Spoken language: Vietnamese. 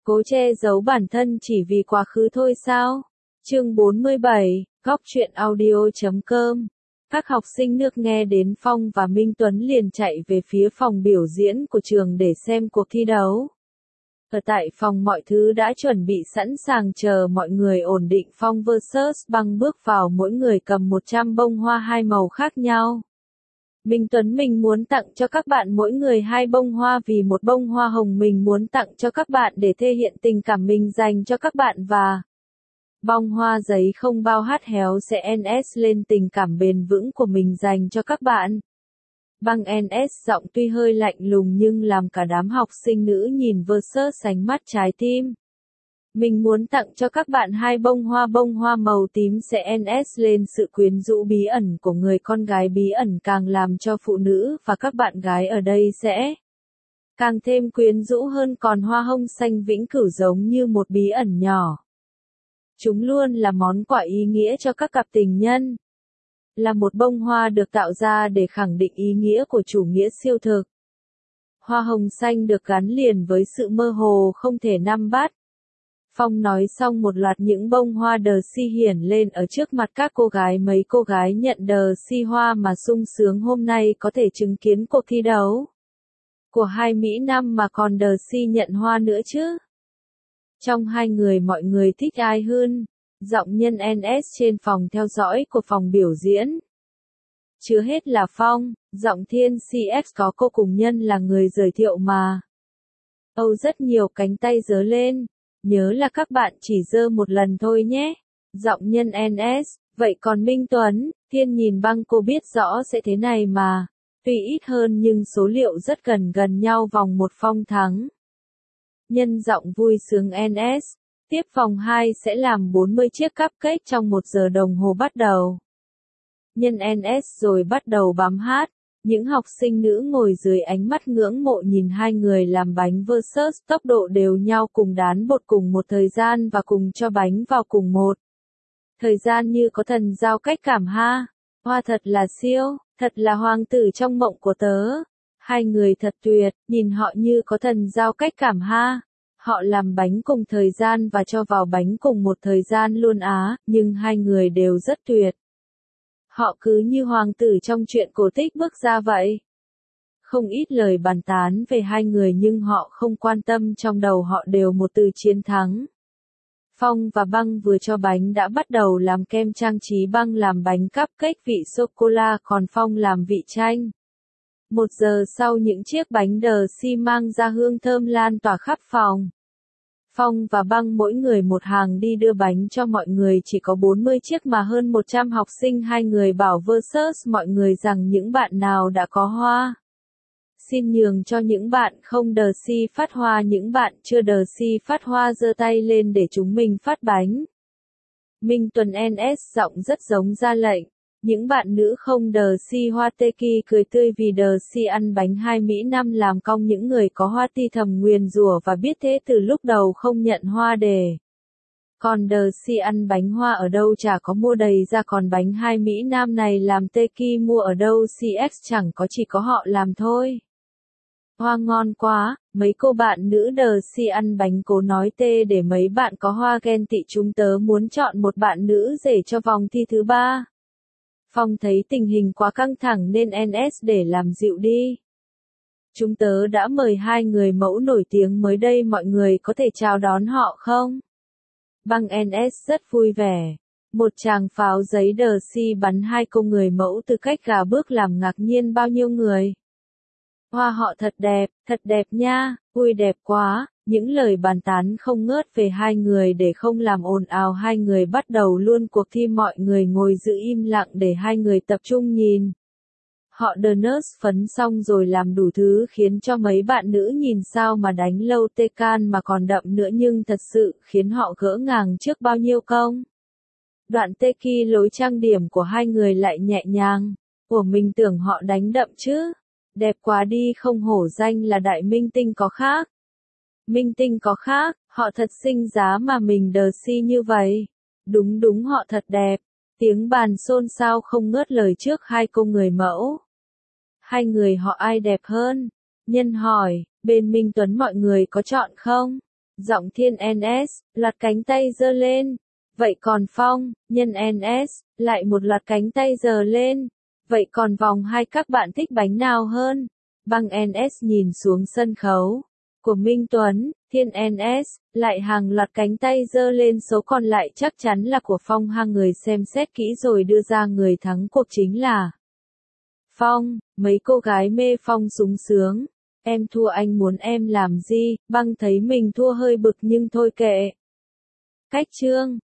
Cố che giấu bản thân chỉ vì quá khứ thôi sao? Chương 47, Góc truyện audio.com. Các học sinh nước nghe đến Phong và Minh Tuấn liền chạy về phía phòng biểu diễn của trường để xem cuộc thi đấu. Ở tại phòng mọi thứ đã chuẩn bị sẵn sàng chờ mọi người ổn định. Phong vs Băng bước vào, mỗi người cầm 100 bông hoa hai màu khác nhau. Minh Tuấn, mình muốn tặng cho các bạn mỗi người 2 bông hoa vì một bông hoa hồng mình muốn tặng cho các bạn để thể hiện tình cảm mình dành cho các bạn và bông hoa giấy không bao hát héo sẽ NS lên tình cảm bền vững của mình dành cho các bạn. Băng NS giọng tuy hơi lạnh lùng nhưng làm cả đám học sinh nữ nhìn vs sánh mắt trái tim. Mình muốn tặng cho các bạn 2 bông hoa màu tím sẽ NS lên sự quyến rũ bí ẩn của người con gái bí ẩn, càng làm cho phụ nữ và các bạn gái ở đây sẽ càng thêm quyến rũ hơn. Còn hoa hồng xanh vĩnh cửu giống như một bí ẩn nhỏ. Chúng luôn là món quà ý nghĩa cho các cặp tình nhân. Là một bông hoa được tạo ra để khẳng định ý nghĩa của chủ nghĩa siêu thực. Hoa hồng xanh được gắn liền với sự mơ hồ không thể nắm bắt. Phong nói xong một loạt những bông hoa đờ si hiển lên ở trước mặt các cô gái. Mấy cô gái nhận đờ si hoa mà sung sướng, hôm nay có thể chứng kiến cuộc thi đấu của hai Mỹ Nam mà còn đờ si nhận hoa nữa chứ. Trong hai người mọi người thích ai hơn? Giọng nhân NS trên phòng theo dõi của phòng biểu diễn. Chưa hết là Phong, giọng Thiên CX có cô cùng nhân là người giới thiệu mà. Âu rất nhiều cánh tay giơ lên. Nhớ là các bạn chỉ giơ một lần thôi nhé. Giọng nhân NS, vậy còn Minh Tuấn, Thiên nhìn Băng, cô biết rõ sẽ thế này mà. Tuy ít hơn nhưng số liệu rất gần nhau, vòng 1 Phong thắng. Nhân giọng vui sướng NS. Tiếp vòng 2 sẽ làm 40 chiếc cupcake trong 1 giờ đồng hồ bắt đầu. Nhân NS rồi bắt đầu bám hát. Những học sinh nữ ngồi dưới ánh mắt ngưỡng mộ nhìn hai người làm bánh vs tốc độ đều nhau, cùng đán bột cùng một thời gian và cùng cho bánh vào cùng một thời gian như có thần giao cách cảm ha. Hoa thật là siêu, thật là hoàng tử trong mộng của tớ. Hai người thật tuyệt, nhìn họ như có thần giao cách cảm ha. Họ làm bánh cùng thời gian và cho vào bánh cùng một thời gian luôn á, nhưng hai người đều rất tuyệt. Họ cứ như hoàng tử trong truyện cổ tích bước ra vậy. Không ít lời bàn tán về hai người nhưng họ không quan tâm, trong đầu họ đều một từ: chiến thắng. Phong và Băng vừa cho bánh đã bắt đầu làm kem trang trí. Băng làm bánh cupcake vị sô-cô-la, còn Phong làm vị chanh. 1 giờ sau những chiếc bánh đờ si mang ra hương thơm lan tỏa khắp phòng. Phong và Băng mỗi người một hàng đi đưa bánh cho mọi người, chỉ có 40 chiếc mà hơn 100 học sinh. Hai người bảo vs mọi người rằng những bạn nào đã có hoa, xin nhường cho những bạn không đờ si phát hoa, những bạn chưa đờ si phát hoa giơ tay lên để chúng mình phát bánh. Minh Tuấn NS giọng rất giống ra lệnh. Những bạn nữ không đờ si hoa Teki cười tươi vì đờ si ăn bánh. Hai Mỹ Nam làm cong những người có hoa ti thầm nguyền rủa và biết thế từ lúc đầu không nhận hoa đề. Còn đờ si ăn bánh hoa ở đâu chả có mua đầy ra, còn bánh hai Mỹ Nam này làm Teki mua ở đâu CX chẳng có, chỉ có họ làm thôi. Hoa ngon quá, mấy cô bạn nữ đờ si ăn bánh cố nói tê để mấy bạn có hoa ghen tị, chúng tớ muốn chọn một bạn nữ rể cho vòng thi thứ 3. Phong thấy tình hình quá căng thẳng nên NS để làm dịu đi. Chúng tớ đã mời 2 người mẫu nổi tiếng mới đây, mọi người có thể chào đón họ không? Băng NS rất vui vẻ. Một tràng pháo giấy đờ si bắn 2 cô người mẫu từ cách gà bước làm ngạc nhiên bao nhiêu người. Hoa họ thật đẹp nha, ui đẹp quá. Những lời bàn tán không ngớt về hai người. Để không làm ồn ào, hai người bắt đầu luôn cuộc thi. Mọi người ngồi giữ im lặng để hai người tập trung nhìn. Họ đờ nớt phấn xong rồi làm đủ thứ khiến cho mấy bạn nữ nhìn sao mà đánh lâu tê can mà còn đậm nữa, nhưng thật sự khiến họ ngỡ ngàng trước bao nhiêu công. Đoạn tê ki lối trang điểm của hai người lại nhẹ nhàng. Của mình tưởng họ đánh đậm chứ. Đẹp quá đi, không hổ danh là đại minh tinh có khác. Minh tinh có khác, họ thật xinh giá mà mình đờ si như vậy. Đúng họ thật đẹp. Tiếng bàn xôn xao không ngớt lời trước 2 cô người mẫu. Hai người họ ai đẹp hơn? Nhân hỏi, bên Minh Tuấn mọi người có chọn không? Giọng Thiên NS, loạt cánh tay giơ lên. Vậy còn Phong, Nhân NS, lại một loạt cánh tay giơ lên. Vậy còn vòng 2 các bạn thích bánh nào hơn? Băng NS nhìn xuống sân khấu của Minh Tuấn, Thiên NS, lại hàng loạt cánh tay giơ lên, số còn lại chắc chắn là của Phong. Hai người xem xét kỹ rồi đưa ra người thắng cuộc chính là Phong. Mấy cô gái mê Phong sung sướng. Em thua anh muốn em làm gì? Băng thấy mình thua hơi bực nhưng thôi kệ. Cách chương